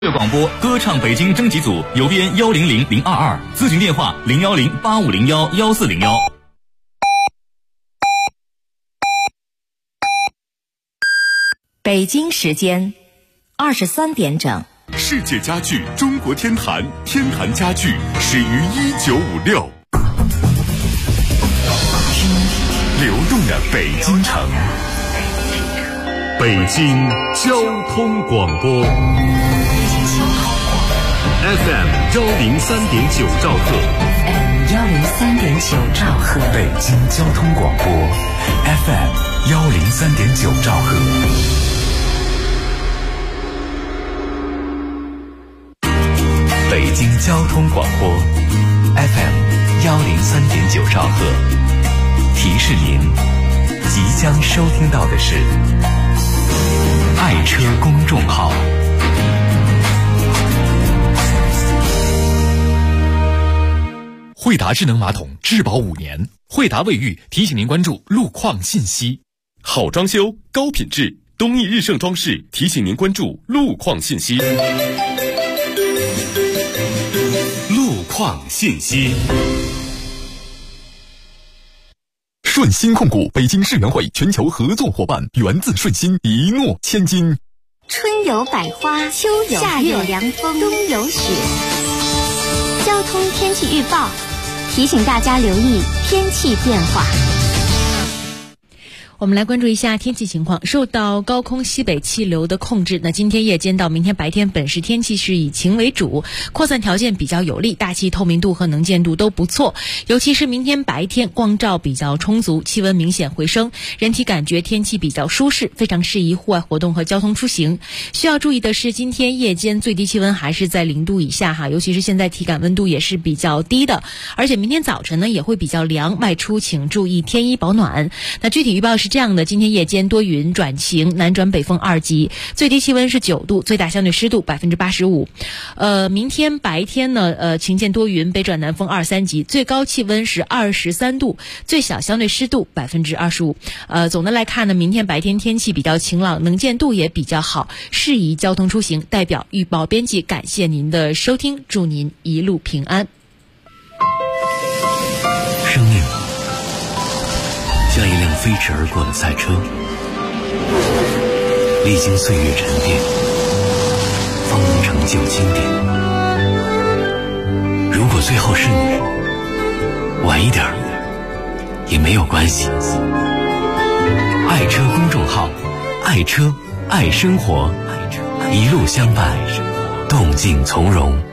广播歌唱北京征集组邮编100022，咨询电话01085011401。 北京时间23点整。 世界家具中国天坛，天坛家具始于1956。听流动的北京城，北京交通广播 FM 103.9兆赫 103.9兆赫， 北京交通广播 FM 103.9兆赫。北京交通广播 FM 103.9兆赫，提示您即将收听到的是爱车公众号。 惠达智能马桶质保5年，惠达卫浴提醒您关注路况信息。 好装修高品质，东义日盛装饰提醒您关注路况信息。路况信息。 顺鑫控股北京世园会全球合作伙伴，源自顺鑫，一诺千金。 春有百花，秋有夏有凉风，冬有雪。交通天气预报提醒大家留意天气变化。 我们来关注一下天气情况。受到高空西北气流的控制，那今天夜间到明天白天本市天气是以晴为主，扩散条件比较有利，大气透明度和能见度都不错，尤其是明天白天光照比较充足，气温明显回升，人体感觉天气比较舒适，非常适宜户外活动和交通出行。需要注意的是，今天夜间最低气温还是在0度以下哈，尤其是现在体感温度也是比较低的，而且明天早晨呢也会比较凉，外出请注意添衣保暖。那具体预报是这样的，今天夜间多云转晴，南转北风2级，最低气温是9度，最大相对湿度85%。明天白天呢，晴间多云，北转南风2、3级，最高气温是23度，最小相对湿度25%。总的来看呢，明天白天天气比较晴朗，能见度也比较好，适宜交通出行。代表预报编辑感谢您的收听，祝您一路平安。 生命像一辆飞驰而过的赛车，历经岁月沉淀，方能成就经典。如果最后是你，晚一点也没有关系。爱车公众号，爱车爱生活，一路相伴，动静从容。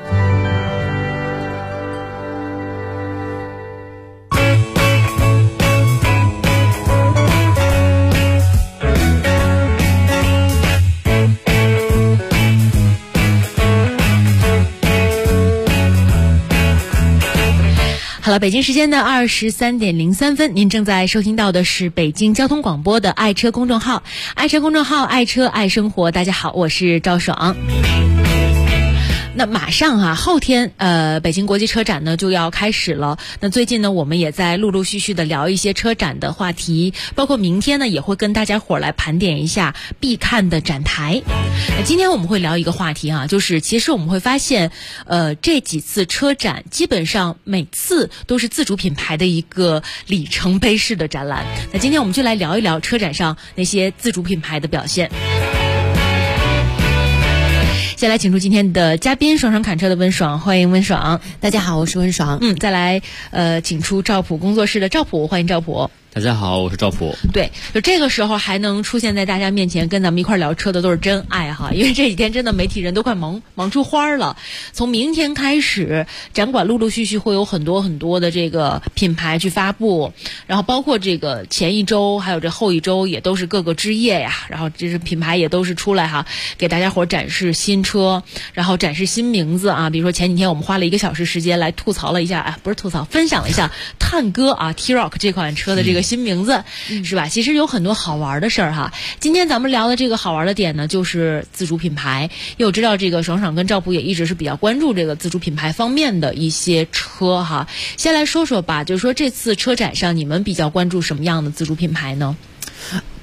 好了，北京时间的23点03分，您正在收听到的是北京交通广播的爱车公众号，爱车公众号，爱车爱生活。大家好，我是赵爽。那马上后天北京国际车展呢就要开始了。那最近呢我们也在陆陆续续的聊一些车展的话题，包括明天呢也会跟大家伙来盘点一下必看的展台。今天我们会聊一个话题就是其实我们会发现这几次车展基本上每次都是自主品牌的一个里程碑式的展览。那今天我们就来聊一聊车展上那些自主品牌的表现。先来请出今天的嘉宾，爽爽侃车的温爽，欢迎温爽。 大家好，我是温爽。 再来请出赵普工作室的赵普，欢迎赵普。 大家好，我是赵普。 对，就这个时候还能出现在大家面前跟咱们一块聊车的都是真爱哈，因为这几天真的媒体人都快忙出花了。从明天开始，展馆陆陆续续会有很多很多的这个品牌去发布，然后包括这个前一周还有这后一周也都是各个之夜呀，然后这是品牌也都是出来给大家伙展示新车，然后展示新名字比如说前几天我们花了1个小时时间来吐槽了一下，不是吐槽，分享了一下探戈T-Roc 这款车的这个新名字，是吧？其实有很多好玩的事儿今天咱们聊的这个好玩的点呢，就是自主品牌。因为我知道这个爽爽跟赵普也一直是比较关注这个自主品牌方面的一些车先来说说吧，就是说这次车展上你们比较关注什么样的自主品牌呢？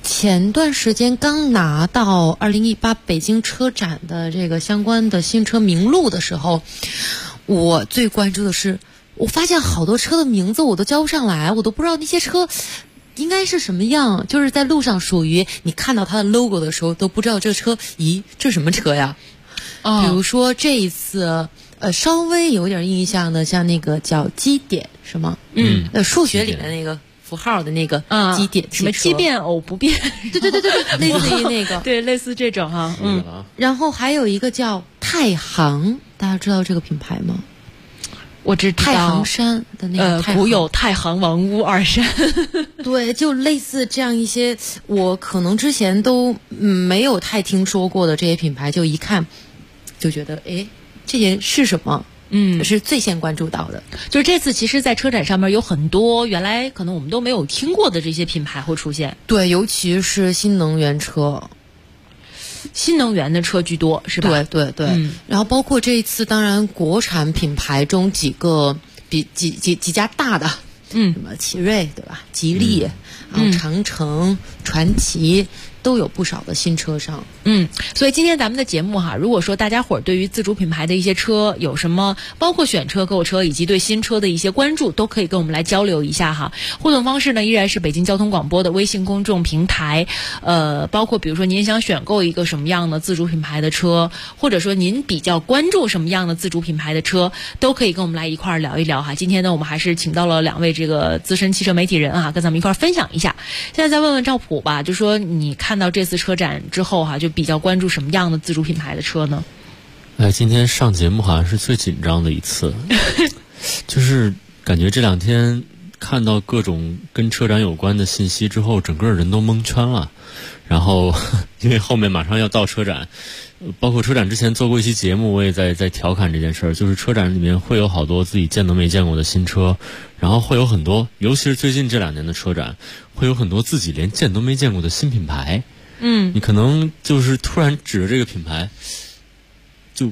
前段时间刚拿到2018北京车展的这个相关的新车名录的时候，我最关注的是，我发现好多车的名字我都叫不上来，我都不知道那些车应该是什么样，就是在路上属于你看到它的 logo 的时候都不知道这车，咦，这什么车呀？比如说这一次稍微有点印象的，像那个叫基点是吗？数学里面那个符号的那个基点， 什么奇变偶不变？ 对，类似于那个， 对，类似这种哈。 然后还有一个叫太行，大家知道这个品牌吗？ 我知道太行山的那个古有太行王屋二山。 对，就类似这样一些我可能之前都没有太听说过的这些品牌，就一看就觉得这些是什么？是最先关注到的。 就是这次其实在车展上面有很多原来可能我们都没有听过的这些品牌会出现。 对，尤其是新能源车， 新能源的车居多，是吧？ 对。然后包括这一次，当然国产品牌中几家大的，什么奇瑞对吧？吉利，然后长城、传祺。都有不少的新车上。 所以今天咱们的节目哈，如果说大家伙儿对于自主品牌的一些车有什么，包括选车、购车以及对新车的一些关注，都可以跟我们来交流一下哈。互动方式呢，依然是北京交通广播的微信公众平台，包括比如说您想选购一个什么样的自主品牌的车，或者说您比较关注什么样的自主品牌的车，都可以跟我们来一块儿聊一聊哈。今天呢，我们还是请到了2位这个资深汽车媒体人啊，跟咱们一块儿分享一下。现在再问问赵普吧，就说你看到这次车展之后哈，就比较关注什么样的自主品牌的车呢？ 今天上节目好像是最紧张的一次，就是感觉这2天看到各种跟车展有关的信息之后，整个人都蒙圈了。然后因为后面马上要到车展，包括车展之前做过一期节目，我也在调侃这件事儿，就是车展里面会有好多自己见都没见过的新车，然后会有很多，尤其是最近这2年的车展，会有很多自己连见都没见过的新品牌。你可能就是突然指着这个品牌，就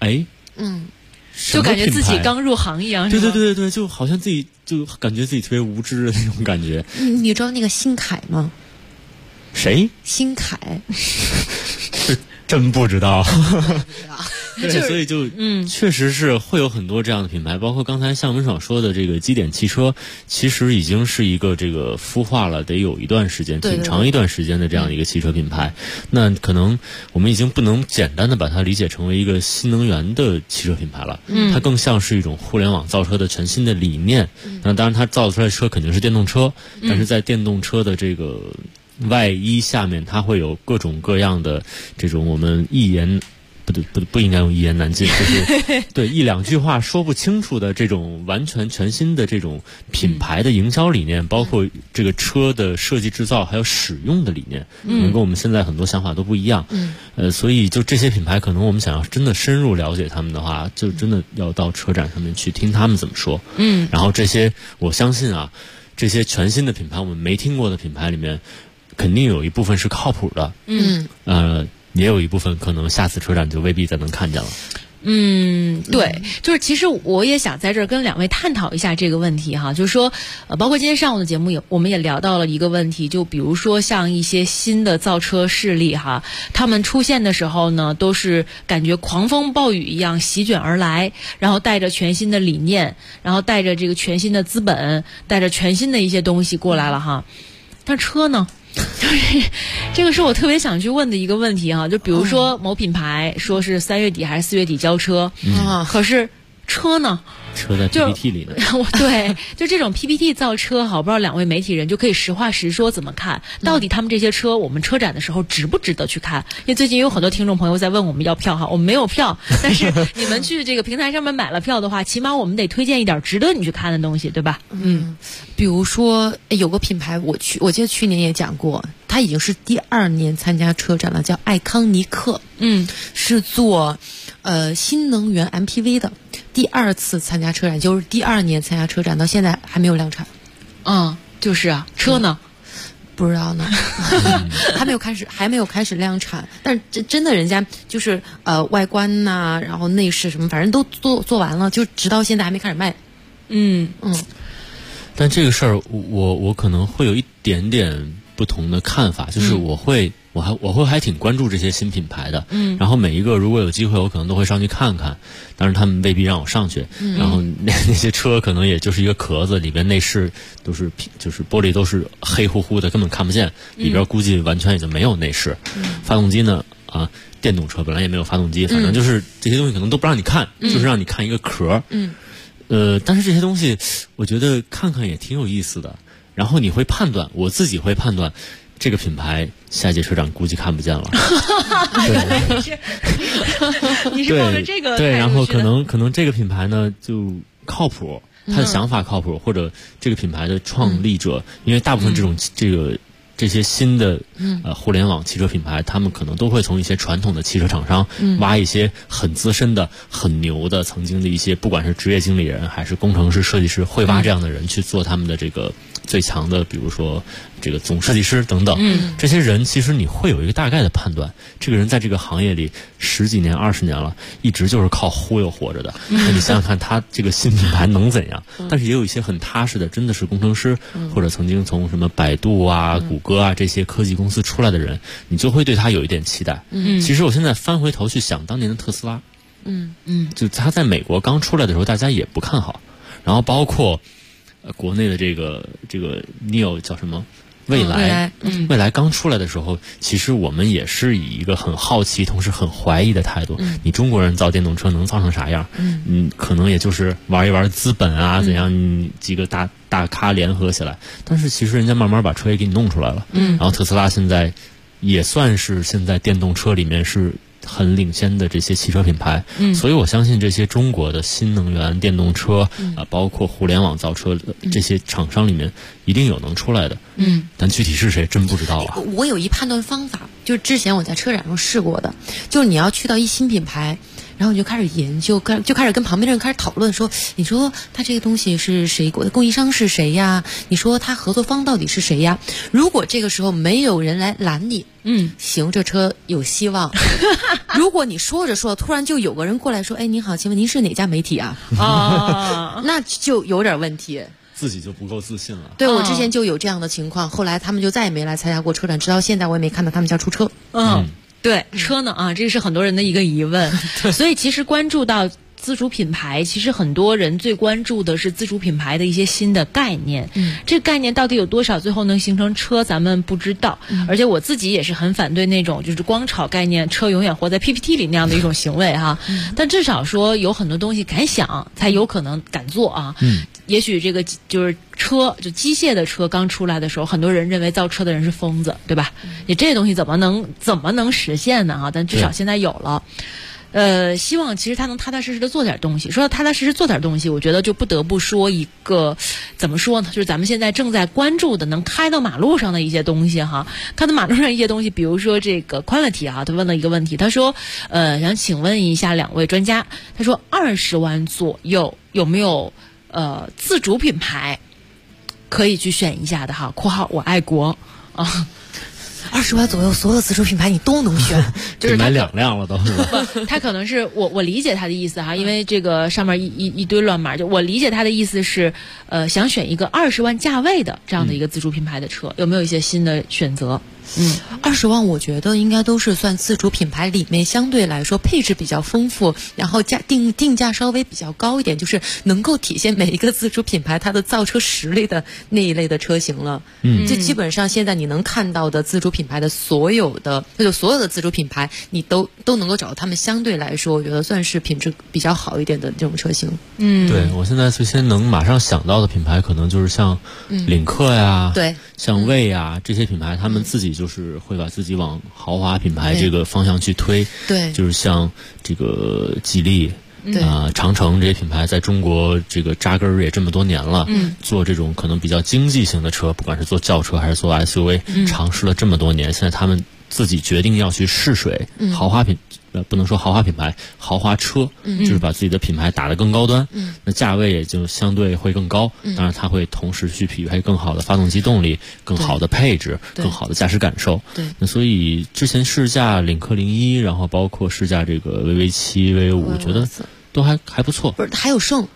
就感觉自己刚入行一样。 对，就好像自己就感觉自己特别无知的那种感觉。 你知道那个新凯吗？ 谁？ 新凯？ 真不知道。对，所以就确实是会有很多这样的品牌，包括刚才向文爽说的这个基点汽车，其实已经是一个这个孵化了得有一段时间，挺长一段时间的这样的一个汽车品牌。那可能我们已经不能简单的把它理解成为一个新能源的汽车品牌了，它更像是一种互联网造车的全新的理念。那当然它造出来的车肯定是电动车，但是在电动车的这个外衣下面，它会有各种各样的这种我们不应该用一言难尽，就是对1、2句话说不清楚的这种完全全新的这种品牌的营销理念，包括这个车的设计制造还有使用的理念，可能跟我们现在很多想法都不一样。所以就这些品牌，可能我们想要真的深入了解他们的话，就真的要到车展上面去听他们怎么说。然后这些我相信啊，这些全新的品牌，我们没听过的品牌里面，肯定有一部分是靠谱的。也有一部分可能下次车展就未必再能看见了。 对，就是其实我也想在这儿跟2位探讨一下这个问题哈，就是说，包括今天上午的节目我们也聊到了一个问题，就比如说像一些新的造车势力哈，他们出现的时候呢，都是感觉狂风暴雨一样席卷而来，然后带着全新的理念，然后带着这个全新的资本，带着全新的一些东西过来了哈。但车呢？就是这个是我特别想去问的一个问题哈，就比如说某品牌说是3月底还是4月底交车，可是车呢？ 车在 PPT 里呢。 对，就这种 PPT 造车哈，我不知道2位媒体人就可以实话实说怎么看，到底他们这些车我们车展的时候值不值得去看？因为最近有很多听众朋友在问我们要票哈，我们没有票，但是你们去这个平台上面买了票的话，起码我们得推荐一点值得你去看的东西，对吧？ 比如说有个品牌我记得去年也讲过，它已经是第2年参加车展了，叫爱康尼克，是做新能源 MPV 的，第2次参加车展，就是第2年参加车展，到现在还没有量产。 就是啊，车呢？ 不知道呢，还没有开始量产，但是真的人家就是外观呐，然后内饰什么，反正都做完了，就直到现在还没开始卖。 但这个事儿我可能会有一点点不同的看法，就是我会还挺关注这些新品牌的，然后每一个如果有机会，我可能都会上去看看，但是他们未必让我上去，然后那些车可能也就是一个壳子，里边内饰都是就是玻璃都是黑乎乎的，根本看不见，里边估计完全也就没有内饰，发动机呢电动车本来也没有发动机，反正就是这些东西可能都不让你看，就是让你看一个壳，但是这些东西我觉得看看也挺有意思的，然后你会判断，我自己会判断。这个品牌下一届车展估计看不见了。 你是抱着这个对，然后可能这个品牌呢就靠谱，他的想法靠谱，或者这个品牌的创立者，因为大部分这些新的互联网汽车品牌，他们可能都会从一些传统的汽车厂商挖一些很资深的、很牛的，曾经的一些不管是职业经理人还是工程师、设计师，会挖这样的人去做他们的这个最强的，比如说这个总设计师等等。这些人其实你会有一个大概的判断，这个人在这个行业里10几年、20年了，一直就是靠忽悠活着的。那你想想看，他这个新品牌能怎样？但是也有一些很踏实的，真的是工程师，或者曾经从什么百度啊、谷歌啊这些科技公司出来的人，你就会对他有一点期待。其实我现在翻回头去想当年的特斯拉，就他在美国刚出来的时候，大家也不看好，然后包括国内的这个 NIO 叫什么？未来刚出来的时候，其实我们也是以一个很好奇，同时很怀疑的态度。你中国人造电动车能造成啥样？可能也就是玩一玩资本啊，怎样？你几个大咖联合起来，但是其实人家慢慢把车也给你弄出来了。然后特斯拉现在也算是现在电动车里面是很领先的这些汽车品牌，所以我相信这些中国的新能源电动车包括互联网造车的这些厂商里面，一定有能出来的。但具体是谁真不知道啊。 我有一判断方法，就是之前我在车展上试过的，就是你要去到一新品牌，然后你就开始研究，就开始跟旁边的人开始讨论说，你说他这个东西是谁，供应商是谁呀？你说他合作方到底是谁呀？如果这个时候没有人来拦你，行，这车有希望。如果你说着说，突然就有个人过来说，哎，您好，请问您是哪家媒体啊？那就有点问题。 自己就不够自信了。 对，我之前就有这样的情况，后来他们就再也没来参加过车展，直到现在我也没看到他们家出车。 对，车呢这是很多人的一个疑问。所以其实关注到自主品牌，其实很多人最关注的是自主品牌的一些新的概念。这个概念到底有多少最后能形成车，咱们不知道。而且我自己也是很反对那种就是光炒概念，车永远活在 PPT 里那样的一种行为哈。但至少说有很多东西敢想，才有可能敢做啊。也许这个就是车，就机械的车刚出来的时候，很多人认为造车的人是疯子，对吧？你这些东西怎么能实现呢？但至少现在有了。希望其实他能踏踏实实的做点东西。说到踏踏实实做点东西，我觉得就不得不说一个怎么说呢？就是咱们现在正在关注的能开到马路上的一些东西哈。开到马路上一些东西，比如说这个Quality啊，他问了一个问题，他说想请问一下两位专家，他说20万左右有没有自主品牌可以去选一下的哈？（括号我爱国啊。） 20万左右，所有自主品牌你都能选， 就是买2辆了都是吧？ 他可能是我理解他的意思哈，因为这个上面一堆乱码，就我理解他的意思是，想选一个20万价位的这样的一个自主品牌的车，有没有一些新的选择 ？20万我觉得应该都是算自主品牌里面相对来说配置比较丰富，然后定价稍微比较高一点，就是能够体现每一个自主品牌它的造车实力的那一类的车型了。就基本上现在你能看到的自主品牌的所有的自主品牌，你都能够找到他们相对来说我觉得算是品质比较好一点的这种车型。 对，我现在最先能马上想到的品牌可能就是像领克呀， 对， 像魏啊这些品牌，他们自己就是会把自己往豪华品牌这个方向去推。 对， 就是像这个吉利长城这些品牌在中国这个扎根也这么多年了，做这种可能比较经济型的车，不管是做轿车还是做 SUV，尝试了这么多年，现在他们自己决定要去试水，豪华不能说豪华品牌，豪华车，就是把自己的品牌打得更高端，那价位也就相对会更高。当然，它会同时去匹配更好的发动机动力、更好的配置、更好的驾驶感受。 对， 那所以之前试驾领克01，然后包括试驾这个VV7、VV5，觉得都还不错。 不是，还有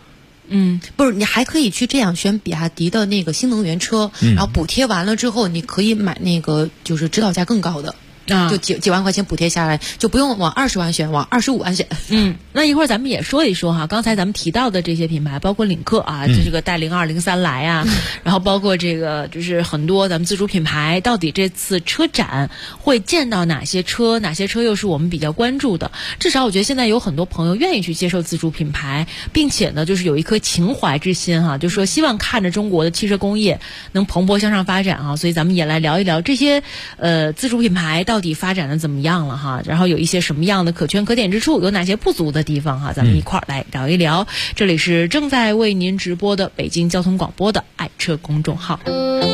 不是，你还可以去这样选比亚迪的那个新能源车，然后补贴完了之后，你可以买那个就是指导价更高的。就几万块钱补贴下来，就不用往20万选，往25万选。 那一会儿咱们也说一说哈，刚才咱们提到的这些品牌，包括领克啊，这个带0203来啊，然后包括这个就是很多咱们自主品牌，到底这次车展会见到哪些车，哪些车又是我们比较关注的？至少我觉得现在有很多朋友愿意去接受自主品牌，并且呢，就是有一颗情怀之心哈，就说希望看着中国的汽车工业能蓬勃向上发展啊，所以咱们也来聊一聊这些自主品牌到底发展的怎么样了哈？然后有一些什么样的可圈可点之处，有哪些不足的地方哈？咱们一块儿来聊一聊。这里是正在为您直播的北京交通广播的爱车公众号。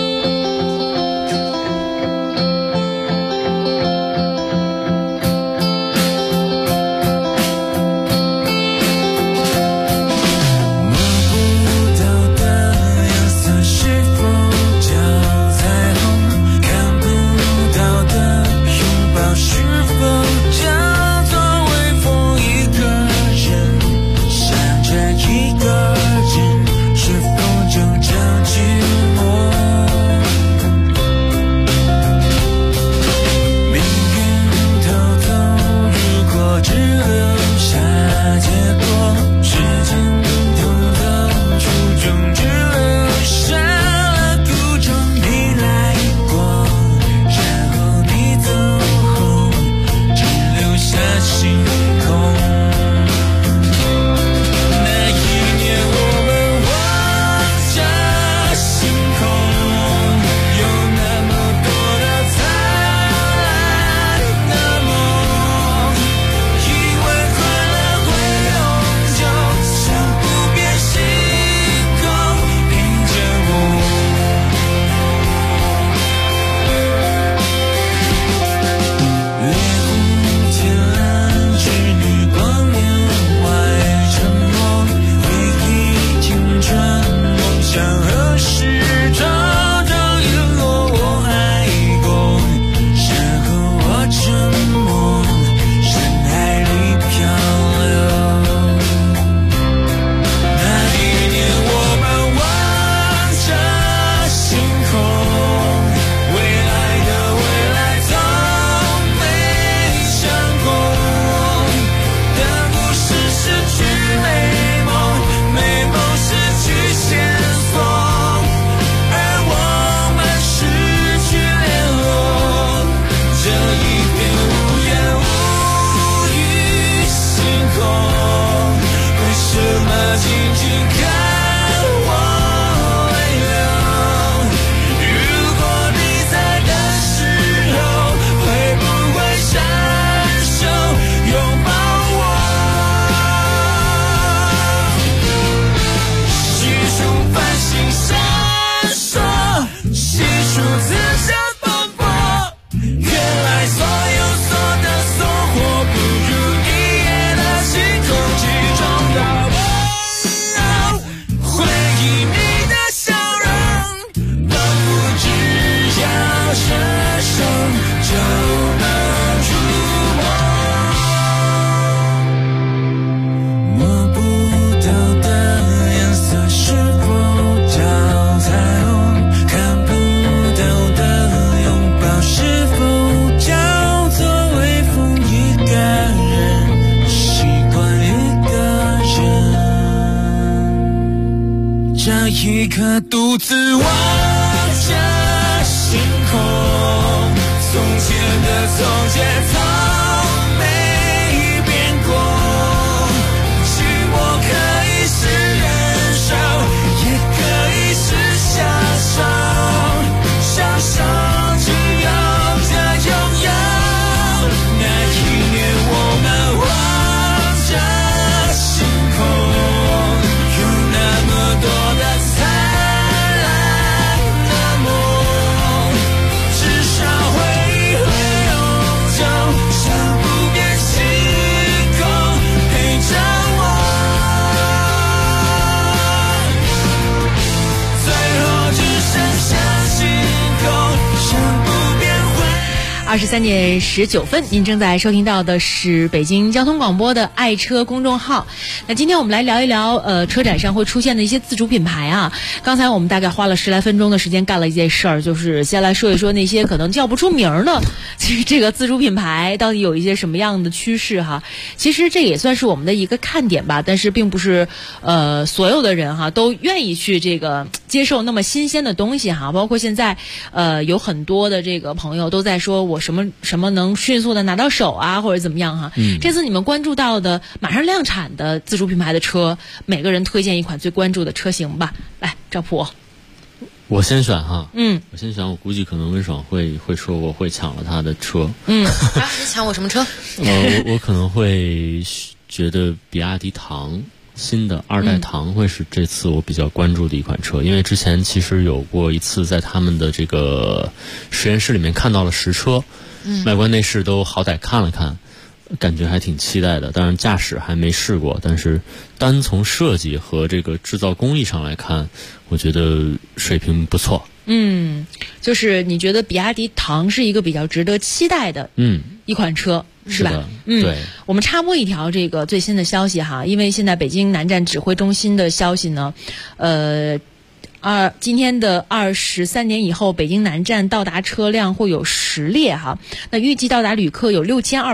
一刻独自望着星空，从前的从前从没变过，寂寞可以是忍受，也可以是享受，享受只有这拥有。那一年我们望着星空，有那么多的灿烂的梦，至少回忆会永久。 23:19，您正在收听到的是北京交通广播的爱车公众号。那今天我们来聊一聊车展上会出现的一些自主品牌啊。刚才我们大概花了10来分钟的时间干了一件事儿，就是先来说一说那些可能叫不出名的这个自主品牌到底有一些什么样的趋势哈。其实这也算是我们的一个看点吧，但是并不是所有的人哈都愿意去这个接受那么新鲜的东西哈。包括现在有很多的这个朋友都在说我什么能迅速的拿到手啊，或者怎么样哈。这次你们关注到的马上量产的自主品牌的车，每个人推荐一款最关注的车型吧。来，赵普， 我先选哈。我先选，我估计可能温爽会说我会抢了他的车。 你抢我什么车？ 我可能会觉得比亚迪唐新的2代唐会是这次我比较关注的一款车，因为之前其实有过一次在他们的这个实验室里面看到了实车，外观内饰都好歹看了看，感觉还挺期待的。当然驾驶还没试过，但是单从设计和这个制造工艺上来看，我觉得水平不错。 就是你觉得比亚迪唐是一个比较值得期待的一款车，是吧？ 对。 我们插播一条这个最新的消息哈，因为现在北京南站指挥中心的消息呢，今天的23点以后，北京南站到达车辆会有10列哈。那预计到达旅客有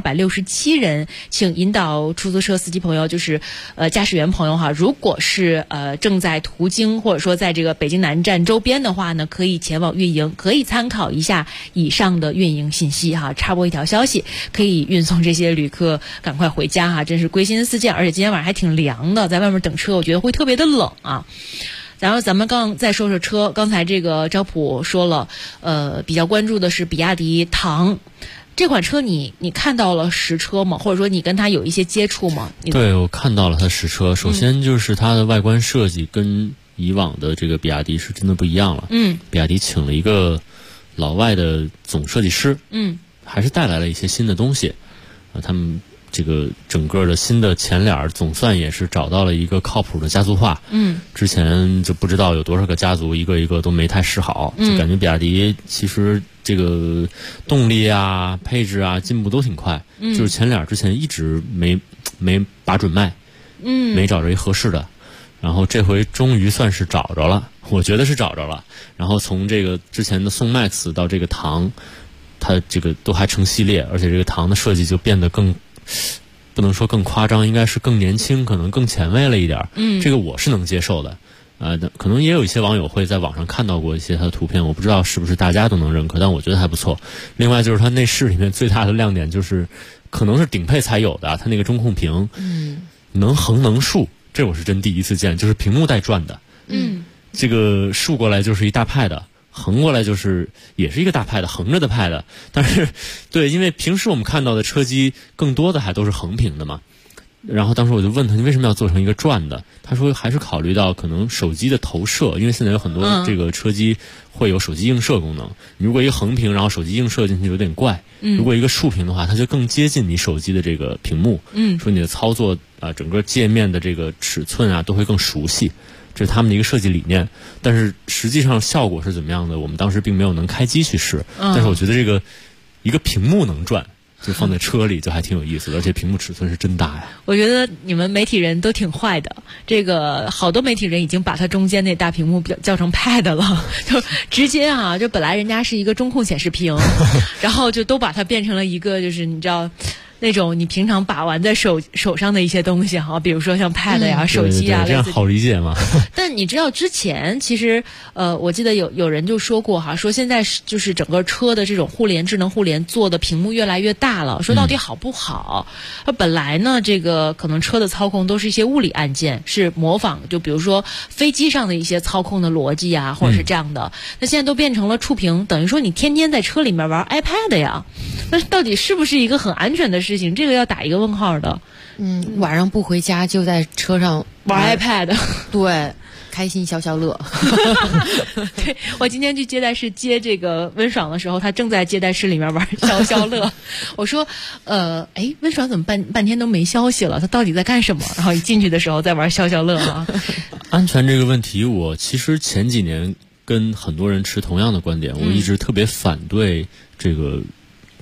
6267人，请引导出租车司机朋友，就是驾驶员朋友哈，如果是正在途经或者说在这个北京南站周边的话呢，可以前往运营，可以参考一下以上的运营信息哈。插播一条消息，可以运送这些旅客赶快回家哈，真是归心似箭，而且今天晚上还挺凉的，在外面等车我觉得会特别的冷啊。然后咱们再说说车，刚才这个赵普说了，比较关注的是比亚迪唐这款车，你看到了实车吗？或者说你跟它有一些接触吗？ 对，我看到了它实车。首先就是它的外观设计跟以往的这个比亚迪是真的不一样了。比亚迪请了一个老外的总设计师，还是带来了一些新的东西。他们这个整个的新的前脸总算也是找到了一个靠谱的家族化。之前就不知道有多少个家族，一个一个都没太试好，就感觉比亚迪其实这个动力啊、配置啊进步都挺快。就是前脸之前一直没把准卖，没找着一合适的，然后这回终于算是找着了，我觉得是找着了。然后从这个之前的宋 MAX 到这个唐，它这个都还成系列，而且这个唐的设计就变得更。不能说更夸张，应该是更年轻，可能更前卫了一点。这个我是能接受的。可能也有一些网友会在网上看到过一些它的图片，我不知道是不是大家都能认可，但我觉得还不错。另外就是它内饰里面最大的亮点就是，可能是顶配才有的，它那个中控屏，能横能竖，这我是真第一次见，就是屏幕带转的。这个竖过来就是一大pad。横过来就是也是一个大pad，横着的pad，但是对，因为平时我们看到的车机更多的还都是横屏的嘛。然后当时我就问他，你为什么要做成一个转的？他说还是考虑到可能手机的投射，因为现在有很多这个车机会有手机映射功能。如果一个横屏，然后手机映射进去有点怪。如果一个竖屏的话，它就更接近你手机的这个屏幕。说你的操作整个界面的这个尺寸啊都会更熟悉。这是他们的一个设计理念，但是实际上效果是怎么样的，我们当时并没有能开机去试。但是我觉得这个一个屏幕能转，就放在车里就还挺有意思的，而且屏幕尺寸是真大呀。 我觉得你们媒体人都挺坏的，这个好多媒体人已经把它中间那大屏幕叫成 pad 了，就直接就本来人家是一个中控显示屏，然后就都把它变成了一个就是你知道。那种你平常把玩在手上的一些东西哈，比如说像 pad 呀、手机啊， 这样好理解吗？ 但你知道之前其实我记得有人就说过哈，说现在就是整个车的这种智能互联做的屏幕越来越大了，说到底好不好？本来呢，这个可能车的操控都是一些物理按键，是模仿就比如说飞机上的一些操控的逻辑啊，或者是这样的。那现在都变成了触屏，等于说你天天在车里面玩 iPad 呀，那到底是不是一个很安全的事情？这个要打一个问号的。 晚上不回家就在车上玩 iPad， 对，开心消消乐。 对，我今天去接待室接这个温爽的时候，他正在接待室里面玩消消乐。我说，温爽怎么半天都没消息了？他到底在干什么？然后一进去的时候在玩消消乐啊。 安全这个问题，我其实前几年跟很多人持同样的观点，我一直特别反对这个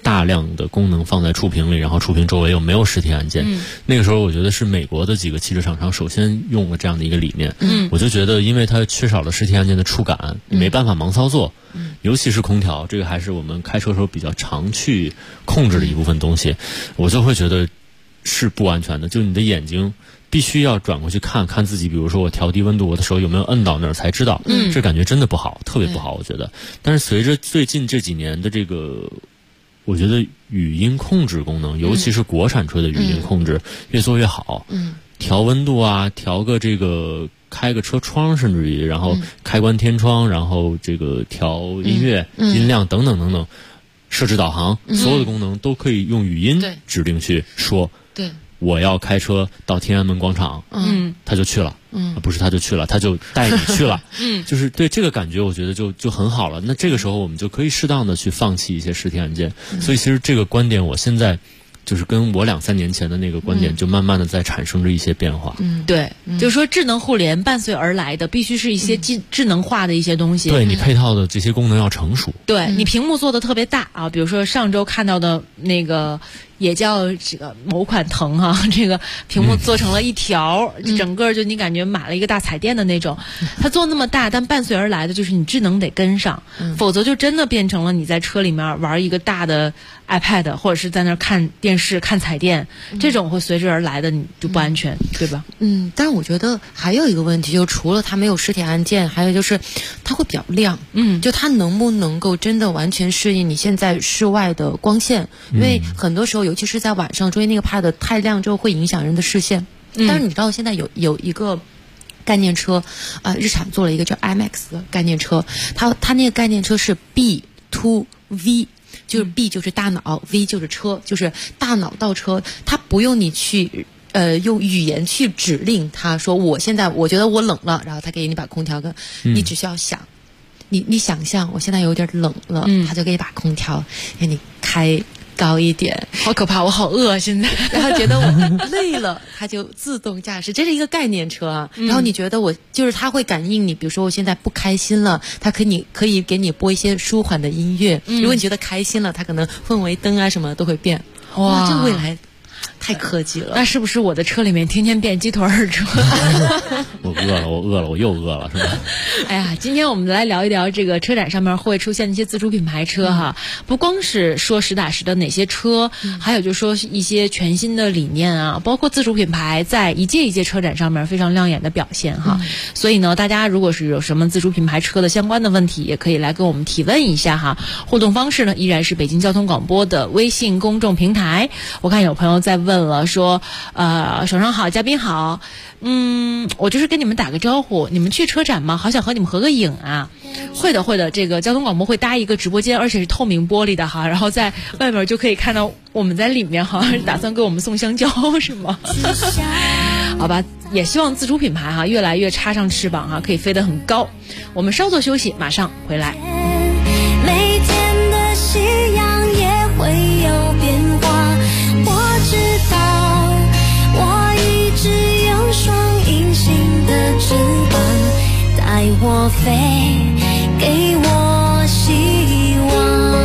大量的功能放在触屏里，然后触屏周围又没有实体按键。那个时候我觉得是美国的几个汽车厂商首先用了这样的一个理念。我就觉得因为它缺少了实体按键的触感，你没办法盲操作。尤其是空调，这个还是我们开车时候比较常去控制的一部分东西，我就会觉得是不安全的。就你的眼睛必须要转过去看看自己，比如说我调低温度，我的手有没有摁到那儿才知道。这感觉真的不好，特别不好，我觉得。但是随着最近这几年的这个，我觉得语音控制功能，尤其是国产车的语音控制越做越好。调温度啊，调个这个开个车窗，甚至于然后开关天窗，然后这个调音乐、音量等等等等，设置导航，所有的功能都可以用语音指令去说。 对， 我要开车到天安门广场，他就去了。不是他就去了，他就带你去了。就是对这个感觉，我觉得就很好了。那这个时候我们就可以适当的去放弃一些实体按键。所以其实这个观点，我现在就是跟我2-3年前的那个观点，就慢慢的在产生着一些变化。 对，就是说智能互联伴随而来的，必须是一些智能化的一些东西。 对，你配套的这些功能要成熟。 对，你屏幕做的特别大啊，比如说上周看到的那个也叫这个某款腾哈，这个屏幕做成了一条，整个就你感觉买了一个大彩电的那种。它做那么大，但伴随而来的就是你智能得跟上，否则就真的变成了你在车里面玩一个大的 iPad， 或者是在那儿看电视看彩电，这种会随之而来的你就不安全，对吧？ 但是我觉得还有一个问题，就除了它没有实体按键，还有就是它会比较亮。就它能不能够真的完全适应你现在室外的光线？因为很多时候，尤其是在晚上，因为那个 pad 太亮之后会影响人的视线。但是你知道现在有一个概念车，日产做了一个叫 IMAX 的概念车，它那个概念车是 B to V。就是 B 就是大脑 ，V 就是车，就是大脑到车，它不用你去用语言去指令它说我现在我觉得我冷了，然后它给你把空调跟，你只需要想，你想象我现在有点冷了，它就给你把空调给你开高一点。 好可怕，我好饿现在。 然后觉得我累了，它就自动驾驶，这是一个概念车啊。然后你觉得我就是它会感应你，比如说我现在不开心了，它可以给你播一些舒缓的音乐。如果你觉得开心了，它可能氛围灯啊什么都会变。哇，这未来太科技了。 那是不是我的车里面天天变鸡腿儿车？ 我饿了，我又饿了，是吧？ 哎呀，今天我们来聊一聊这个车展上面会出现的一些自主品牌车哈。不光是说实打实的哪些车，还有就是说一些全新的理念啊，包括自主品牌在一届一届车展上面非常亮眼的表现哈。所以呢，大家如果是有什么自主品牌车的相关的问题，也可以来跟我们提问一下哈。互动方式呢，依然是北京交通广播的微信公众平台。我看有朋友在问了，说首长好，嘉宾好，我就是跟你们打个招呼，你们去车展吗？好想和你们合个影啊。会的，这个交通广播会搭一个直播间，而且是透明玻璃的哈，然后在外面就可以看到我们在里面哈，打算给我们送香蕉是吗？好吧，也希望自主品牌哈越来越插上翅膀哈，可以飞得很高。我们稍作休息，马上回来。 每天的夕阳也会有变化，我知道我一直有双隐形的翅膀，带我飞，给我希望。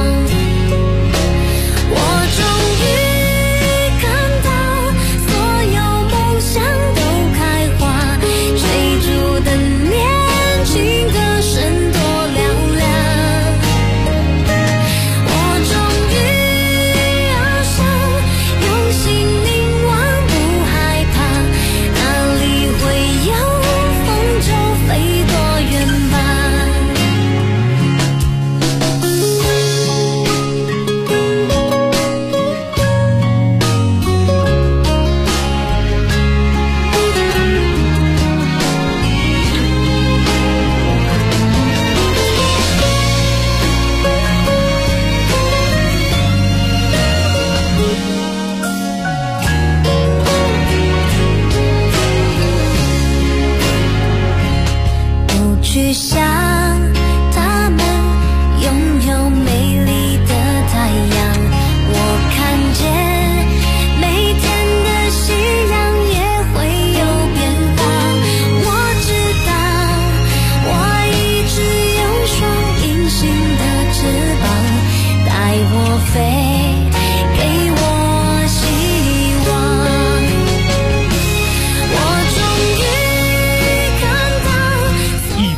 我终于看到所有梦想都开花，追逐的年轻歌声多嘹亮。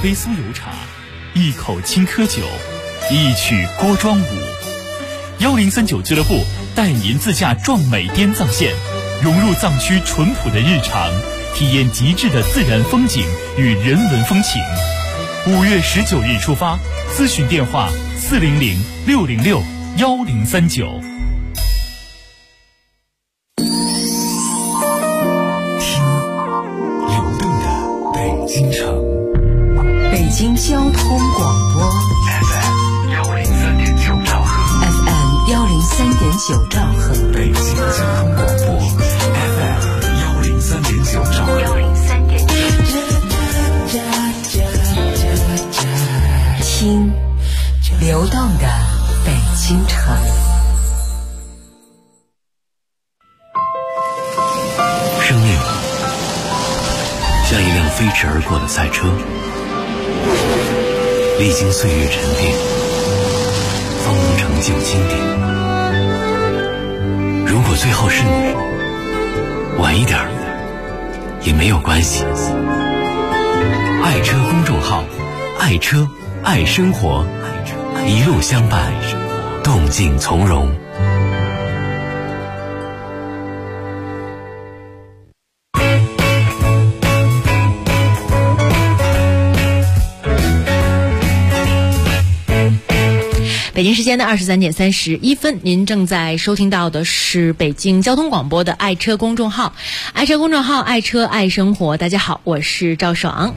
杯酥油茶，一口青稞酒，一曲锅庄舞。1039俱乐部带您自驾壮美滇藏线，融入藏区淳朴的日常，体验极致的自然风景与人文风情。5月19日出发，咨询电话400-606-1039。 京城， 北京交通广播 FM 103.9兆赫 ，FM 103.9兆赫， 北京交通广播 FM 103.9兆赫 ，103.9。听流动的北京城。 生命像一辆飞驰而过的赛车，历经岁月沉淀，方能成就经典。如果最后是你，晚一点也没有关系。爱车公众号，爱车爱生活，一路相伴，动静从容。 北京时间的23点31分，您正在收听到的是北京交通广播的爱车公众号，爱车公众号，爱车爱生活。大家好，我是赵爽。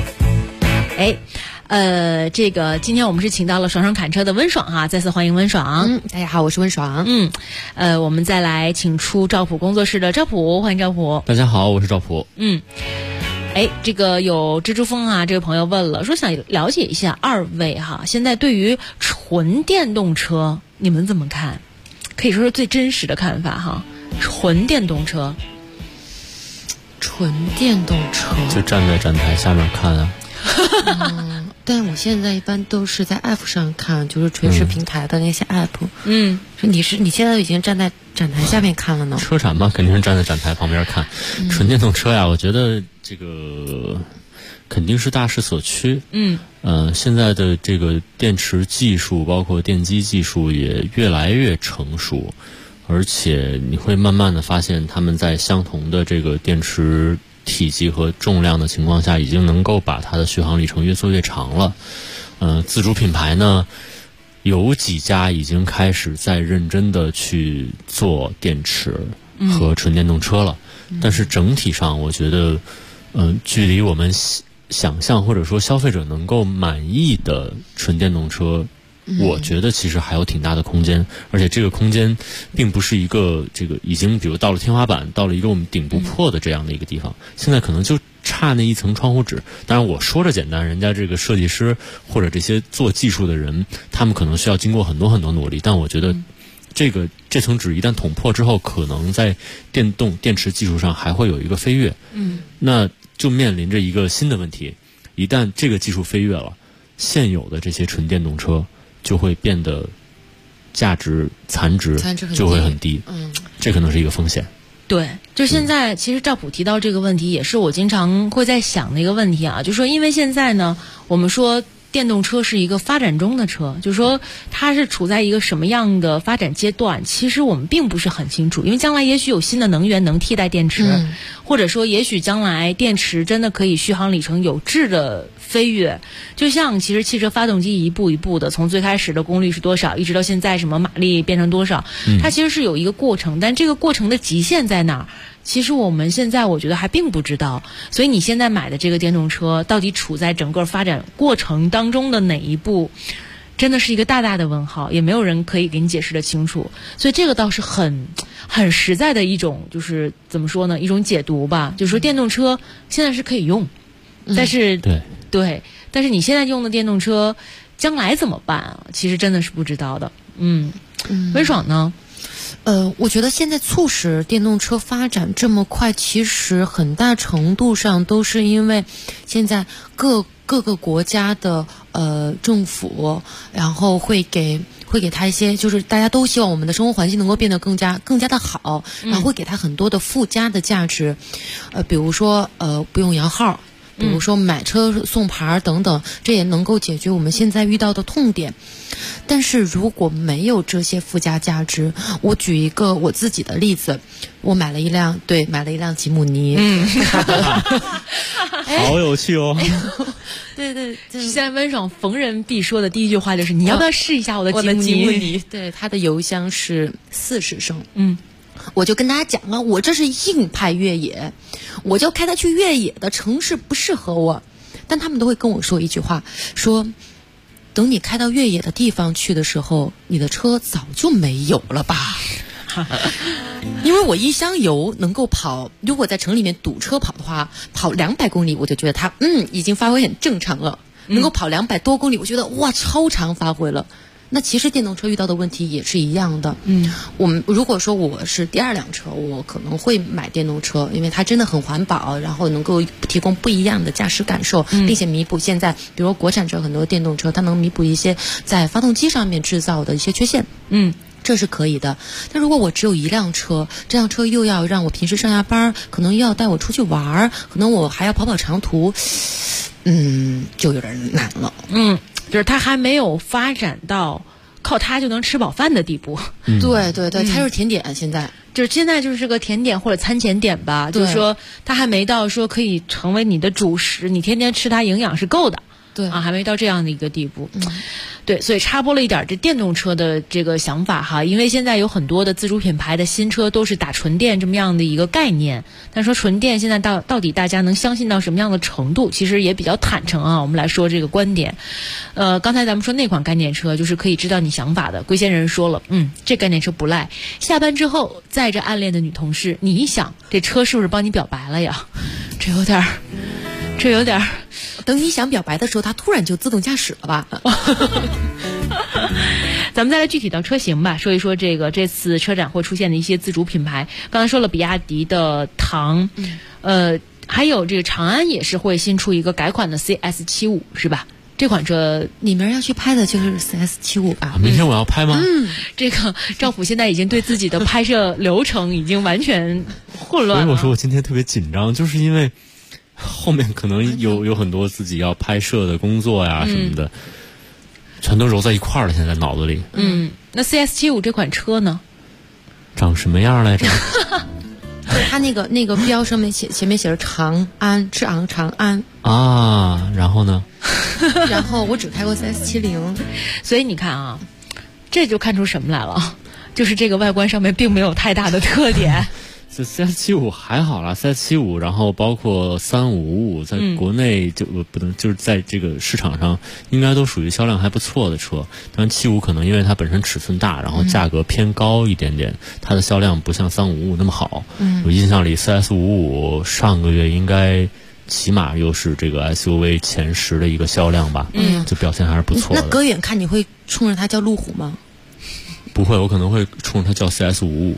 这个今天我们是请到了爽爽侃车的温爽哈，再次欢迎温爽。 大家好，我是温爽。 我们再来请出赵普工作室的赵普，欢迎赵普。 大家好，我是赵普。 这个有蜘蛛蜂啊，这个朋友问了，说想了解一下二位哈，现在对于纯电动车你们怎么看？可以说是最真实的看法哈。纯电动车就站在展台下面看啊。 但我现在一般都是在 App 上看，就是垂直平台的那些 App。你现在已经站在展台下面看了呢？ 车展嘛，肯定是站在展台旁边看。纯电动车呀，我觉得这个肯定是大势所趋。现在的这个电池技术，包括电机技术也越来越成熟，而且你会慢慢的发现，他们在相同的这个电池体积和重量的情况下，已经能够把它的续航里程越做越长了。自主品牌呢，有几家已经开始在认真的去做电池和纯电动车了。但是整体上，我觉得，距离我们想象或者说消费者能够满意的纯电动车，我觉得其实还有挺大的空间，而且这个空间并不是一个这个已经比如到了天花板，到了一个我们顶不破的这样的一个地方，现在可能就差那一层窗户纸。当然我说着简单，人家这个设计师或者这些做技术的人，他们可能需要经过很多很多努力，但我觉得这层纸一旦捅破之后，可能在电池技术上还会有一个飞跃。那就面临着一个新的问题，一旦这个技术飞跃了，现有的这些纯电动车就会变得残值就会很低。这可能是一个风险。 对，就现在其实赵普提到这个问题，也是我经常会在想的一个问题啊，就是说因为现在呢，我们说电动车是一个发展中的车，就是说它是处在一个什么样的发展阶段，其实我们并不是很清楚，因为将来也许有新的能源能替代电池，或者说也许将来电池真的可以续航里程有质的飞跃。就像其实汽车发动机一步一步的，从最开始的功率是多少，一直到现在什么马力变成多少，它其实是有一个过程，但这个过程的极限在哪儿？其实我们现在我觉得还并不知道，所以你现在买的这个电动车到底处在整个发展过程当中的哪一步，真的是一个大大的问号，也没有人可以给你解释得清楚。所以这个倒是很实在的一种，就是怎么说呢，一种解读吧，就是说电动车现在是可以用，但是对，但是你现在用的电动车将来怎么办啊？其实真的是不知道的。温爽呢？ 我觉得现在促使电动车发展这么快，其实很大程度上都是因为现在各个国家的政府，然后会给他一些，就是大家都希望我们的生活环境能够变得更加的好，然后会给他很多的附加的价值，比如说不用摇号， 比如说买车送牌等等，这也能够解决我们现在遇到的痛点。但是如果没有这些附加价值，我举一个我自己的例子，我买了一辆吉姆尼， 好有趣哦。 对， 现在温爽逢人必说的第一句话就是你要不要试一下我的吉姆尼？ 对，它的油箱是40升。我就跟大家讲了，我这是硬派越野，我就开它去越野的城市不适合我。但他们都会跟我说一句话，说等你开到越野的地方去的时候，你的车早就没有了吧。因为我一箱油能够跑，如果在城里面堵车跑的话，跑200公里我就觉得它已经发挥很正常了，能够跑200多公里我觉得哇超常发挥了。那其实电动车遇到的问题也是一样的。我们如果说我是第2辆车，我可能会买电动车，因为它真的很环保，然后能够提供不一样的驾驶感受，并且弥补现在比如国产车很多电动车，它能弥补一些在发动机上面制造的一些缺陷。这是可以的。但如果我只有一辆车，这辆车又要让我平时上下班，可能又要带我出去玩，可能我还要跑长途，就有点难了。 就是它还没有发展到靠它就能吃饱饭的地步。 对，它就是甜点，现在就是个甜点或者餐前点吧，就是说它还没到说可以成为你的主食，你天天吃它营养是够的。对啊，还没到这样的一个地步。对，所以插播了一点这电动车的这个想法哈，因为现在有很多的自主品牌的新车都是打纯电这么样的一个概念，但说纯电现在到底大家能相信到什么样的程度，其实也比较坦诚啊。我们来说这个观点，刚才咱们说那款概念车就是可以知道你想法的，龟仙人说了，这概念车不赖，下班之后载着暗恋的女同事，你一想这车是不是帮你表白了呀？这有点等你想表白的时候，它突然就自动驾驶了吧？ 咱们再来具体到车型吧，说一说这次车展会出现的一些自主品牌。刚才说了比亚迪的唐，还有这个长安也是会新出一个改款的 CS75， 是吧？这款车你们要去拍的就是 CS75 吧？ 明天我要拍吗？ 这个赵普现在已经对自己的拍摄流程已经完全混乱了。 所以我说我今天特别紧张，就是因为后面可能有很多自己要拍摄的工作呀什么的，全都揉在一块儿了，现在脑子里。 那 CS75 这款车呢？ 长什么样来着？ 它那个标上面前面写着长安，赤昂长安啊。然后呢？ 然后我只开过 CS70， 所以你看啊，这就看出什么来了，就是这个外观上面并没有太大的特点。 这 CS75 还好啦，CS75，然后包括3555，在国内就不能就是在这个市场上应该都属于销量还不错的车。但75可能因为它本身尺寸大，然后价格偏高一点点，它的销量不像355那么好。我印象里 CS55 上个月应该起码又是这个 SUV 前10的一个销量吧，就表现还是不错的。 那隔远看你会冲着它叫路虎吗？ 不会，我可能会冲着它叫 CS55。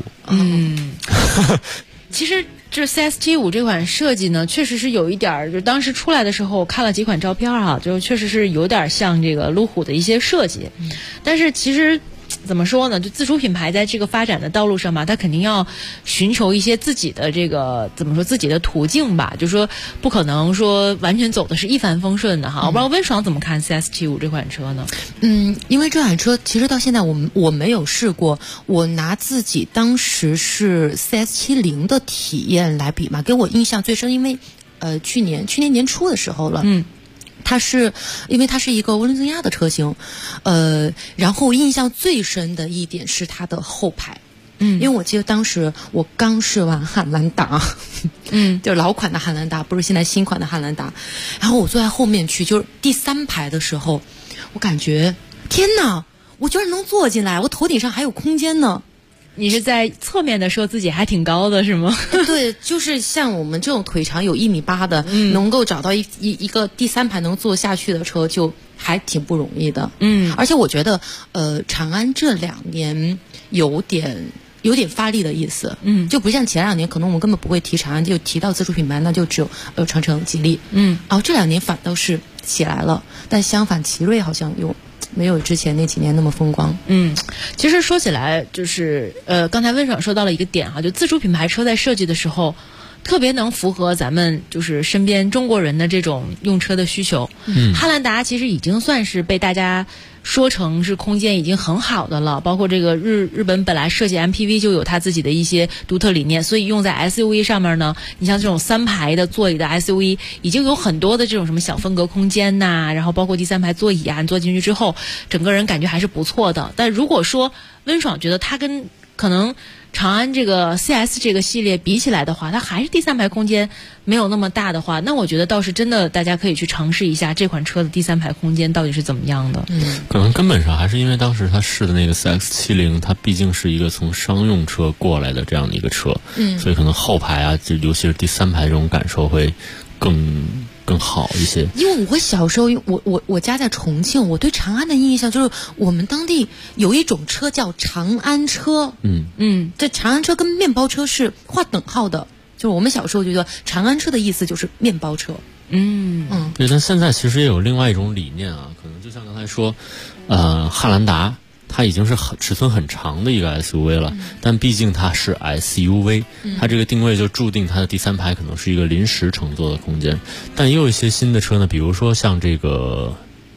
其实这 CS75 这款设计呢，确实是有一点，就当时出来的时候我看了几款照片啊，就确实是有点像这个路虎的一些设计。但是其实怎么说呢，就自主品牌在这个发展的道路上吧，它肯定要寻求一些自己的这个怎么说自己的途径吧，就说不可能说完全走的是一帆风顺的哈。我不知道温爽怎么看 CS75 这款车呢？ 因为这款车其实到现在我没有试过，我拿自己当时是 CS70 的体验来比嘛，给我印象最深，因为去年年初的时候了。因为它是一个涡轮增压的车型，然后印象最深的一点是它的后排，因为我记得当时我刚试完汉兰达，就是老款的汉兰达，不是现在新款的汉兰达，然后我坐在后面去，就是第3排的时候，我感觉天哪，我居然能坐进来，我头顶上还有空间呢。 你是在侧面的说自己还挺高的是吗？ 对，就是像我们这种腿长有1.8米的，能够找到一个第3排能坐下去的车，就还挺不容易的。而且我觉得，长安这2年有点发力的意思。就不像前2年，可能我们根本不会提长安，就提到自主品牌，那就只有长城、吉利。这2年反倒是起来了，但相反，奇瑞好像没有之前那几年那么风光。 其实说起来就是刚才温爽说到了一个点哈，就自主品牌车在设计的时候， 特别能符合咱们就是身边中国人的这种用车的需求。汉兰达其实已经算是被大家说成是空间已经很好的了，包括这个日本本来设计 MPV 就有它自己的一些独特理念，所以用在 SUV 上面呢，你像这种3排的座椅的 SUV 已经有很多的这种什么小分隔空间呐，然后包括第3排座椅啊，你坐进去之后整个人感觉还是不错的。但如果说温爽觉得它跟可能长安这个 CS 这个系列比起来的话，它还是第3排空间没有那么大的话，那我觉得倒是真的大家可以去尝试一下这款车的第3排空间到底是怎么样的。 可能根本上还是因为当时他试的那个 CX-70，它毕竟是一个从商用车过来的这样的一个车，所以可能后排啊，就尤其是第3排这种感受会更好一些。 因为我小时候，我家在重庆，我对长安的印象就是我们当地有一种车叫长安车。这长安车跟面包车是划等号的，就是我们小时候觉得长安车的意思就是面包车。 对，但现在其实也有另外一种理念啊，可能就像刚才说，汉兰达。它已经是尺寸很长的一个 SUV 了，但毕竟它是 SUV，它这个定位就注定它的第3排可能是一个临时乘坐的空间。但也有一些新的车呢，比如说像这个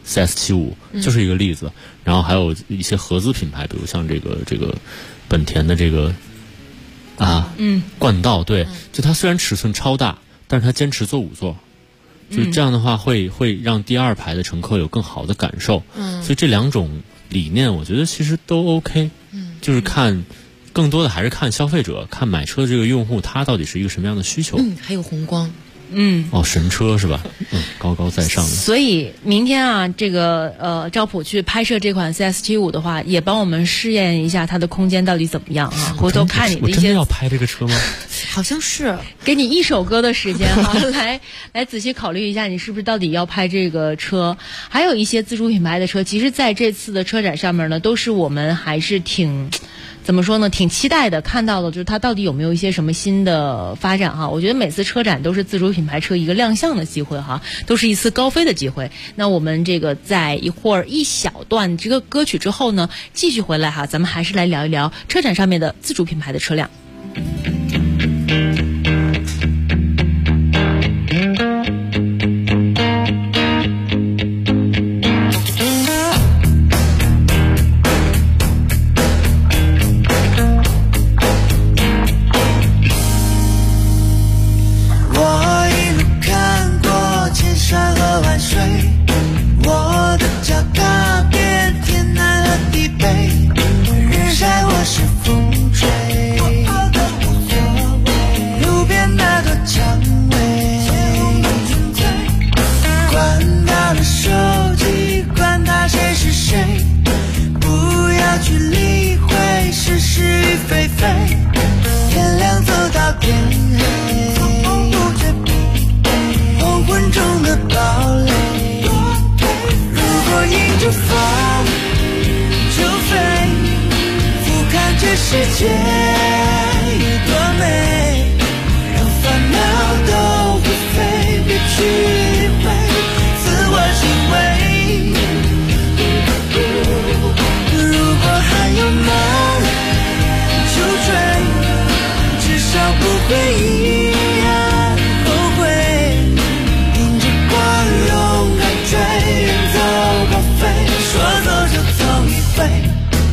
CS75 就是一个例子，然后还有一些合资品牌，比如像这个本田的这个冠道，对，就它虽然尺寸超大，但是它坚持坐5座。就是这样的话会让第2排的乘客有更好的感受。所以这2种理念我觉得其实都 OK。就是看更多的还是看消费者，看买车的这个用户他到底是一个什么样的需求。 还有红光。 神车是吧？高高在上的。 所以明天啊，这个赵普去拍摄这款 CS75 的话，也帮我们试验一下它的空间到底怎么样啊！回头看你的一些。 我真的要拍这个车吗？ 好像是， 给你1首歌的时间哈，来仔细考虑一下，你是不是到底要拍这个车？还有一些自主品牌的车，其实在这次的车展上面呢，都是我们还是怎么说呢？挺期待的，看到了就是它到底有没有一些什么新的发展哈？我觉得每次车展都是自主品牌车一个亮相的机会哈，都是一次高飞的机会。那我们这个在一小段这个歌曲之后呢，继续回来哈，咱们还是来聊一聊车展上面的自主品牌的车辆。 世界有多美，让烦恼都会飞，别去理会自我行为。如果还有梦就追，至少不会依然后悔。迎着光勇敢追，远走高飞，说走就走一回。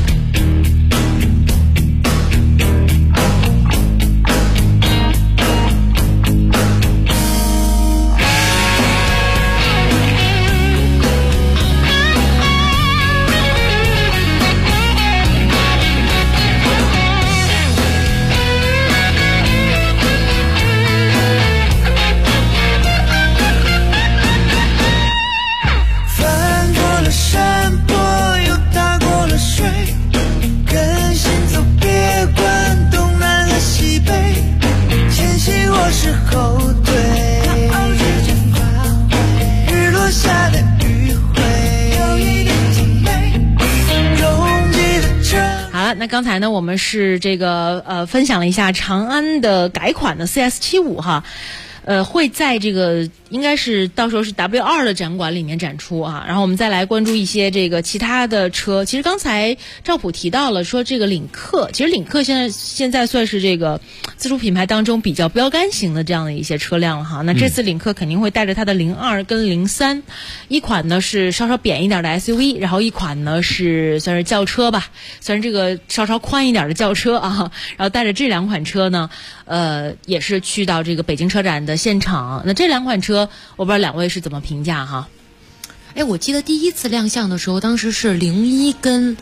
那刚才呢，我们是这个分享了一下长安的改款的 CS75哈。 会在这个应该是到时候是 W2 的展馆里面展出啊。然后我们再来关注一些这个其他的车。其实刚才赵普提到了说这个领克，其实领克现在算是这个自主品牌当中比较标杆型的这样的一些车辆了哈。那这次领克肯定会带着它的02跟03，一款呢是稍稍扁一点的 SUV， 然后一款呢是算是轿车吧，算是这个稍稍宽一点的轿车啊。然后带着这2款车呢，也是去到这个北京车展的现场。那这2款车，我不知道2位是怎么评价哈？ 我记得第一次亮相的时候，当时是01跟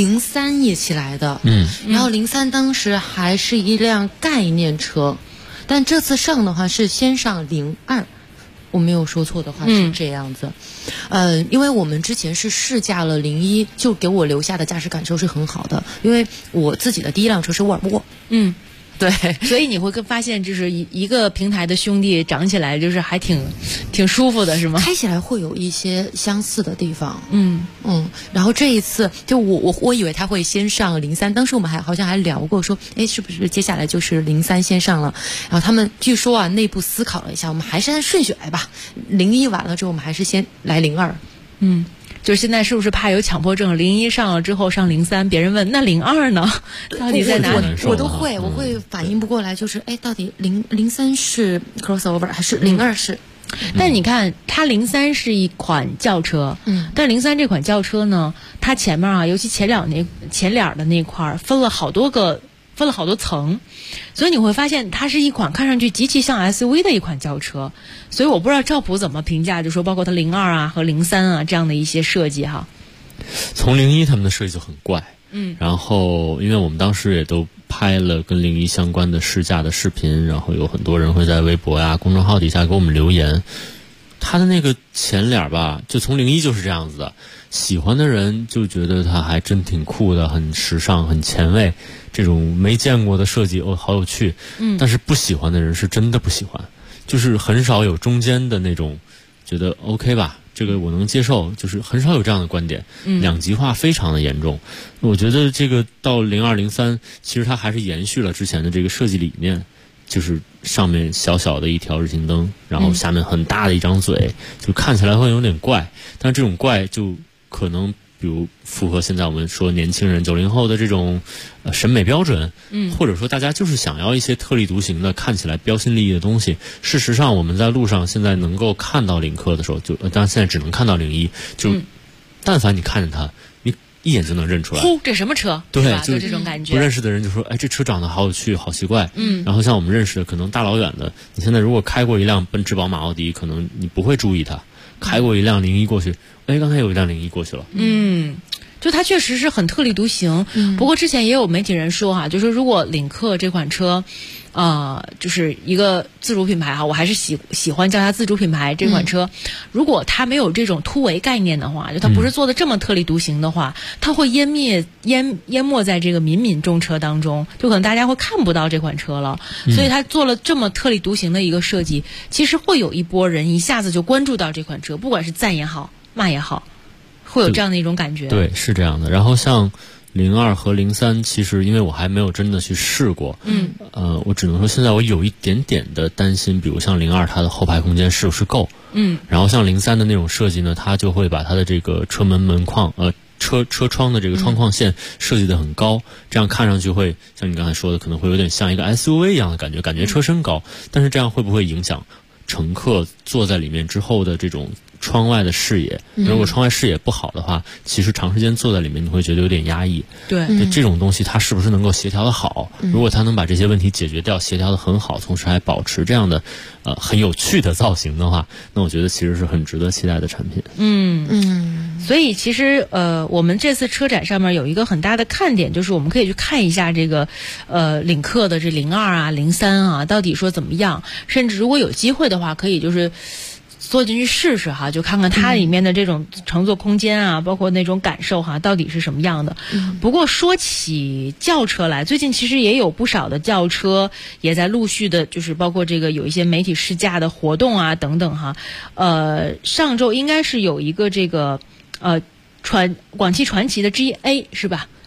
03一起来的，然后03当时还是一辆概念车，但这次上的话是先上02。我没有说错的话是这样子，因为我们之前是试驾了01，就给我留下的驾驶感受是很好的，因为我自己的第一辆车是沃尔沃，对， 所以你会发现，就是一个平台的兄弟长起来就是还挺舒服的，是吗？ 开起来会有一些相似的地方，然后这一次就我以为他会先上03，当时我们好像还聊过说，是不是接下来就是03先上了？然后他们据说啊，内部思考了一下，我们还是按顺序来吧。01完了之后，我们还是先来02。 就是现在是不是怕有强迫症？01上了之后上03，别人问那02呢？到底在哪里？ 我都会，我会反应不过来，就是到底03是 crossover 还是02是？ 但你看，它03是一款轿车，但03这款轿车呢，它前面啊，尤其前脸的那块分了好多层，所以你会发现它是一款看上去极其像 SUV 的一款轿车。所以我不知道赵普怎么评价，就说包括它02啊和03啊这样的一些设计哈。 从01他们的设计就很怪，然后因为我们当时也都拍了跟01相关的试驾的视频，然后有很多人会在微博呀、公众号底下给我们留言。它的那个前脸吧，就从01就是这样子的，喜欢的人就觉得它还真挺酷的，很时尚、很前卫，这种没见过的设计好有趣。但是不喜欢的人是真的不喜欢，就是很少有中间的那种觉得 OK 吧，这个我能接受，就是很少有这样的观点，两极化非常的严重。我觉得这个到02、03，其实它还是延续了之前的这个设计理念，就是上面小小的一条日行灯，然后下面很大的一张嘴，就看起来会有点怪，但这种怪就可能比如符合现在我们说年轻人90后的这种审美标准，或者说大家就是想要一些特立独行的看起来标新立异的东西。事实上我们在路上现在能够看到领克的时候，就当然现在只能看到01，就但凡你看见它，你一眼就能认出来， 这什么车？ 对， 就这种感觉。 不认识的人就说，这车长得好有趣，好奇怪。然后像我们认识的，可能大老远的，你现在如果开过一辆奔驰、宝马、奥迪，可能你不会注意它；开过一辆01过去，刚才有一辆01过去了。 就它确实是很特立独行。不过之前也有媒体人说就是如果领克这款车，就是一个自主品牌我还是喜欢叫它自主品牌这款车，如果它没有这种突围概念的话，就它不是做的这么特立独行的话，它会淹没在这个民众车当中，就可能大家会看不到这款车了。所以它做了这么特立独行的一个设计，其实会有一波人一下子就关注到这款车，不管是赞也好，骂也好，会有这样的一种感觉。 对，是这样的。然后像02和03，其实因为我还没有真的去试过，我只能说现在我有一点点的担心，比如像02它的后排空间是不是够，然后像03的那种设计呢，它就会把它的这个车门门框车窗的这个窗框线设计得很高，这样看上去会像你刚才说的，可能会有点像一个 SUV 一样的感觉车身高，但是这样会不会影响乘客坐在里面之后的这种窗外的视野？如果窗外视野不好的话，其实长时间坐在里面你会觉得有点压抑。 对， 这种东西它是不是能够协调得好？如果它能把这些问题解决掉，协调得很好，同时还保持这样的很有趣的造型的话，那我觉得其实是很值得期待的产品。 所以其实我们这次车展上面有一个很大的看点，就是我们可以去看一下这个领克的这02啊、03啊到底说怎么样，甚至如果有机会的话，可以就是坐进去试试就看看它里面的这种乘坐空间啊，包括那种感受到底是什么样的。不过说起轿车来，最近其实也有不少的轿车也在陆续的，就是包括这个有一些媒体试驾的活动啊等等上周应该是有一个这个广汽传祺的 GA 是吧？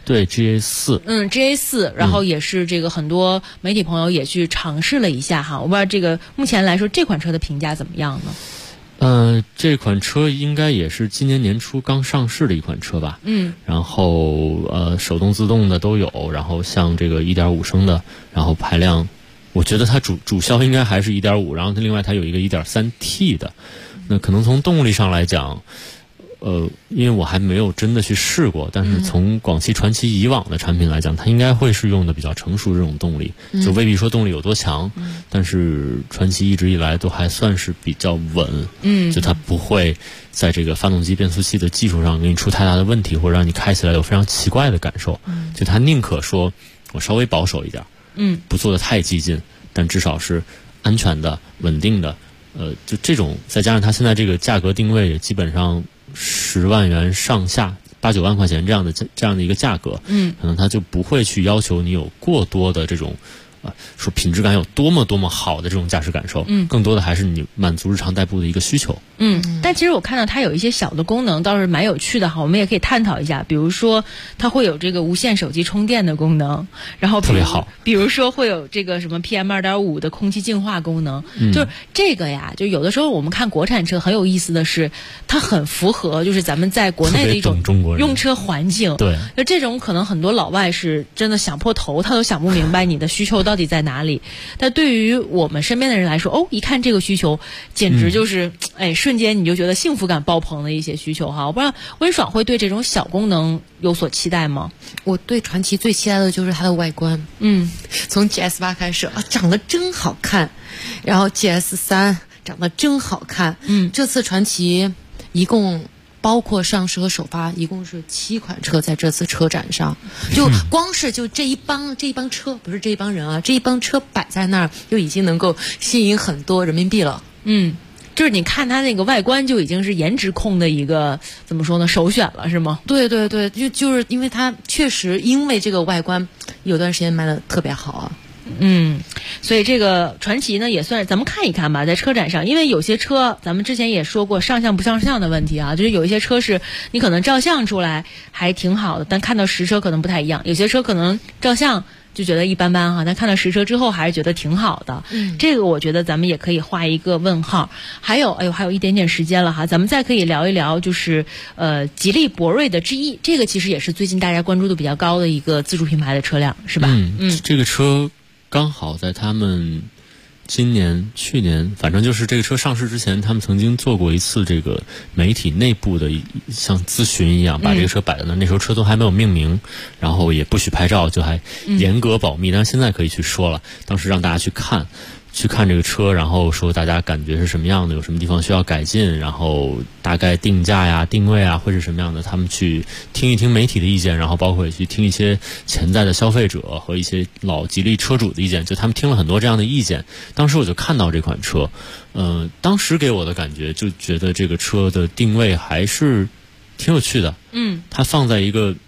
对 GA4， GA4， 然后也是这个很多媒体朋友也去尝试了一下哈，我不知道这个目前来说这款车的评价怎么样呢？ 这款车应该也是今年年初刚上市的一款车吧。然后手动自动的都有，然后像这个 1.5 升的，然后排量，我觉得它主销应该还是 1.5， 然后另外它有一个 1.3T 的。那可能从动力上来讲，因为我还没有真的去试过，但是从广汽传祺以往的产品来讲，它应该会是用的比较成熟这种动力，就未必说动力有多强，但是传祺一直以来都还算是比较稳，就它不会在这个发动机变速器的技术上给你出太大的问题，或者让你开起来有非常奇怪的感受，就它宁可说我稍微保守一点，不做的太激进，但至少是安全的、稳定的，就这种，再加上它现在这个价格定位也基本上10万元上下，8、9万块钱这样的一个价格，可能它就不会去要求你有过多的这种，说品质感有多么好的这种驾驶感受，更多的还是你满足日常代步的一个需求。 但其实我看到它有一些小的功能倒是蛮有趣的哈，我们也可以探讨一下，比如说它会有这个无线手机充电的功能，然后特别好， 比如说会有这个什么 PM2.5 的空气净化功能，就是这个呀，就有的时候我们看国产车很有意思的是，它很符合就是咱们在国内的一种用车环境， 对， 就这种可能很多老外是真的想破头他都想不明白你的需求到底在哪里，但对于我们身边的人来说，一看这个需求简直就是瞬间你就觉得幸福感爆棚的一些需求哈。我不知道温爽会对这种小功能有所期待吗？ 我对传祺最期待的就是它的外观，从 GS8 开始长得真好看，然后 GS3 长得真好看，这次传祺一共包括上市和首发，一共是7款车在这次车展上，就光是就这一帮车，不是这一帮人啊，这一帮车摆在那儿，就已经能够吸引很多人民币了。 就是你看它那个外观就已经是颜值控的一个怎么说呢首选了是吗？ 对对对，就是因为它确实因为这个外观有段时间卖的特别好啊。 所以这个传祺呢也算是咱们看一看吧，在车展上，因为有些车咱们之前也说过上相不上相的问题啊，就是有一些车是你可能照相出来还挺好的，但看到实车可能不太一样，有些车可能照相就觉得一般般哈，但看到实车之后还是觉得挺好的。这个我觉得咱们也可以画一个问号。还有一点点时间了哈，咱们再可以聊一聊就是吉利博瑞的 G1， 这个其实也是最近大家关注度比较高的一个自主品牌的车辆，是吧？ 这个车刚好在他们今年、去年，反正就是这个车上市之前，他们曾经做过一次这个媒体内部的像咨询一样，把这个车摆在那时候车都还没有命名，然后也不许拍照，就还严格保密，但是现在可以去说了。当时让大家去看这个车，然后说大家感觉是什么样的，有什么地方需要改进，然后大概定价呀、定位啊会是什么样的，他们去听一听媒体的意见，然后包括也去听一些潜在的消费者和一些老吉利车主的意见，就他们听了很多这样的意见。当时我就看到这款车，当时给我的感觉就觉得这个车的定位还是挺有趣的。它放在一个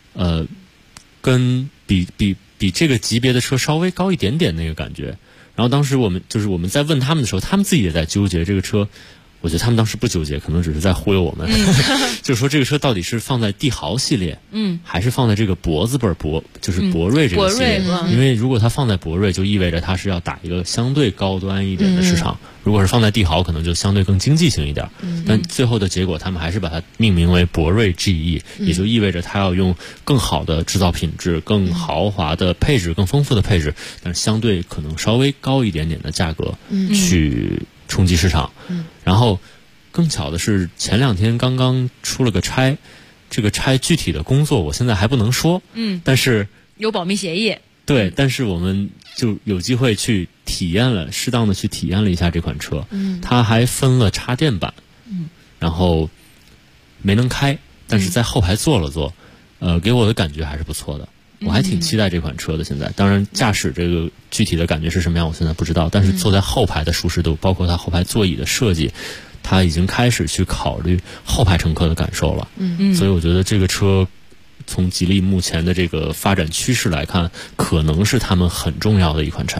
跟比这个级别的车稍微高一点点那个感觉。然后当时我们在问他们的时候，他们自己也在纠结这个车。我觉得他们当时不纠结，可能只是在忽悠我们。就是说这个车到底是放在帝豪系列，还是放在这个博字辈就是博瑞这个系列？因为如果它放在博瑞，就意味着它是要打一个相对高端一点的市场；如果是放在帝豪，可能就相对更经济型一点。但最后的结果，他们还是把它命名为博瑞 GE，也就意味着它要用更好的制造品质、更豪华的配置、更丰富的配置，但是相对可能稍微高一点点的价格去冲击市场。然后更巧的是前2天刚刚出了个差，这个差具体的工作我现在还不能说，但是有保密协议。 对，但是我们就有机会去适当的去体验了一下这款车。它还分了插电版，然后没能开，但是在后排坐了坐，给我的感觉还是不错的。我还挺期待这款车的。现在当然驾驶这个具体的感觉是什么样我现在不知道，但是坐在后排的舒适度，包括它后排座椅的设计，它已经开始去考虑后排乘客的感受了。所以我觉得这个车从吉利目前的这个发展趋势来看，可能是他们很重要的一款产品。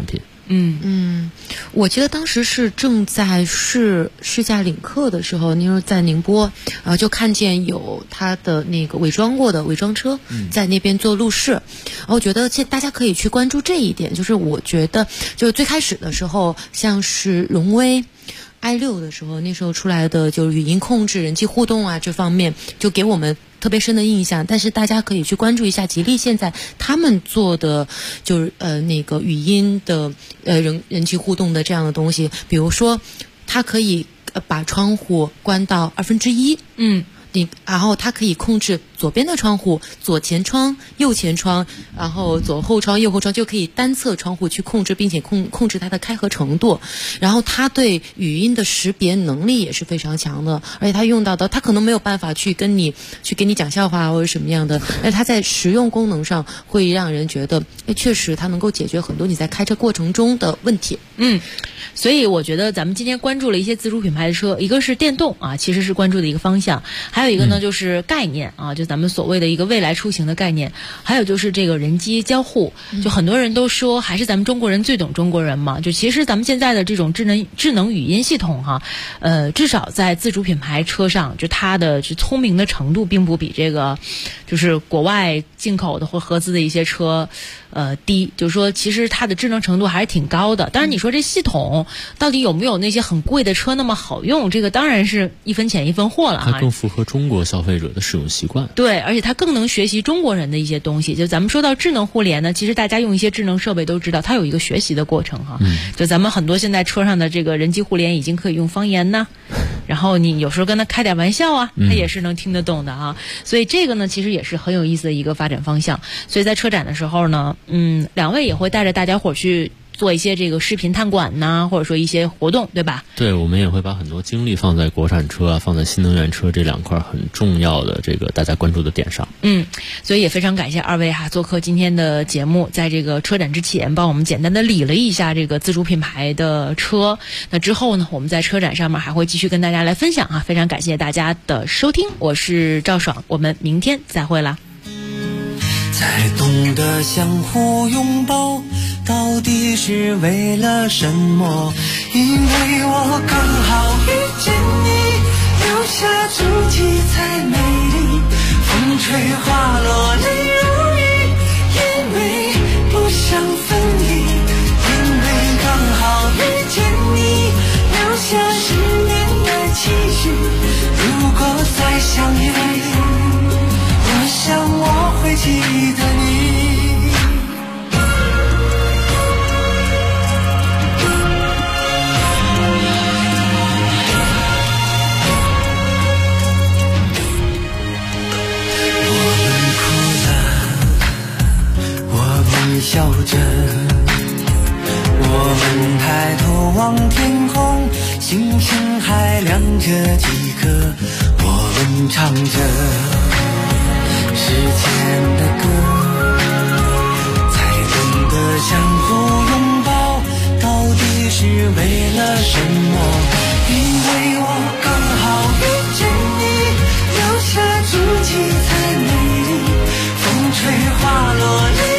我记得当时是正在试驾领克的时候，那时候在宁波，就看见有他的那个伪装过的伪装车在那边做路试，我觉得大家可以去关注这一点。就是我觉得，就最开始的时候，像是荣威i6的时候，那时候出来的就是语音控制、人机互动啊这方面，就给我们特别深的印象。但是大家可以去关注一下吉利现在他们做的就是那个语音的人机互动的这样的东西，比如说它可以把窗户关到1/2，然后它可以控制左边的窗户、左前窗、右前窗，然后左后窗、右后窗，就可以单侧窗户去控制，并且控制它的开合程度。然后它对语音的识别能力也是非常强的，而且它用到的，它可能没有办法去给你讲笑话或者什么样的，但它在实用功能上会让人觉得，确实它能够解决很多你在开车过程中的问题。 所以我觉得咱们今天关注了一些自主品牌的车，一个是电动啊，其实是关注的一个方向，还有一个呢就是概念啊，就咱们所谓的一个未来出行的概念，还有就是这个人机交互。就很多人都说还是咱们中国人最懂中国人嘛，就其实咱们现在的这种智能语音系统哈，至少在自主品牌车上，就它的聪明的程度并不比这个就是国外进口的或合资的一些车低，就是说其实它的智能程度还是挺高的。当然你说这系统到底有没有那些很贵的车那么好用，这个当然是一分钱一分货了啊。 它更符合中国消费者的使用习惯。 对，而且它更能学习中国人的一些东西。就咱们说到智能互联呢，其实大家用一些智能设备都知道它有一个学习的过程哈。就咱们很多现在车上的这个人机互联已经可以用方言呐，然后你有时候跟他开点玩笑啊，他也是能听得懂的啊。所以这个呢其实也是很有意思的一个发展方向。所以在车展的时候呢，两位也会带着大家伙去做一些这个视频探馆呐，或者说一些活动，对吧？ 对，我们也会把很多精力放在国产车啊，放在新能源车这两块很重要的这个大家关注的点上。 所以也非常感谢二位做客今天的节目，在这个车展之前帮我们简单的理了一下这个自主品牌的车。那之后呢，我们在车展上面还会继续跟大家来分享啊。非常感谢大家的收听，我是赵爽，我们明天再会啦。 才懂得相互拥抱，到底是为了什么？因为我刚好遇见你，留下足迹才美丽，风吹花落泪如雨，因为不想分离，因为刚好遇见你，留下10年的期许，如果再相遇，我想我会记得你。笑着，我们抬头望天空，星星还亮着几颗，我们唱着时间的歌，才懂得相互拥抱，到底是为了什么？因为我刚好遇见你，留下足迹才美丽，风吹花落泪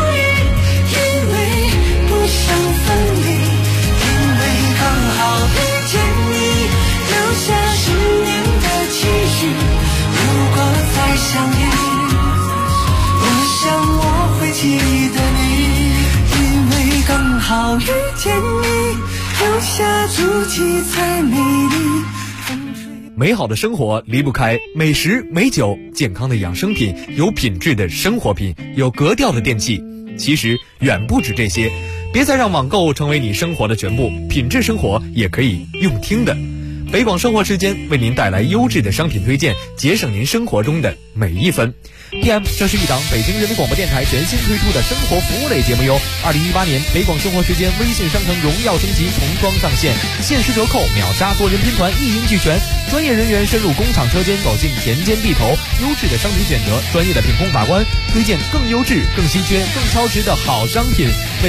想分离，因为刚好遇见你，留下10年的期许，如果再相遇，我想我会记得你，因为刚好遇见你，留下足迹才美丽。 美好的生活离不开美食美酒，健康的养生品，有品质的生活品，有格调的电器，其实远不止这些。别再让网购成为你生活的全部，品质生活也可以用听的。北广生活时间为您带来优质的商品推荐，节省您生活中的每一分。PM， 这是一档北京人民广播电台全新推出的生活服务类节目哟。2018年北广生活时间微信商城荣耀升级，重装上线，限时折扣，秒杀多人拼团，一应俱全。专业人员深入工厂车间，走进田间地头，优质的商品选择，专业的品控把关，推荐更优质、更稀缺、更超值的好商品。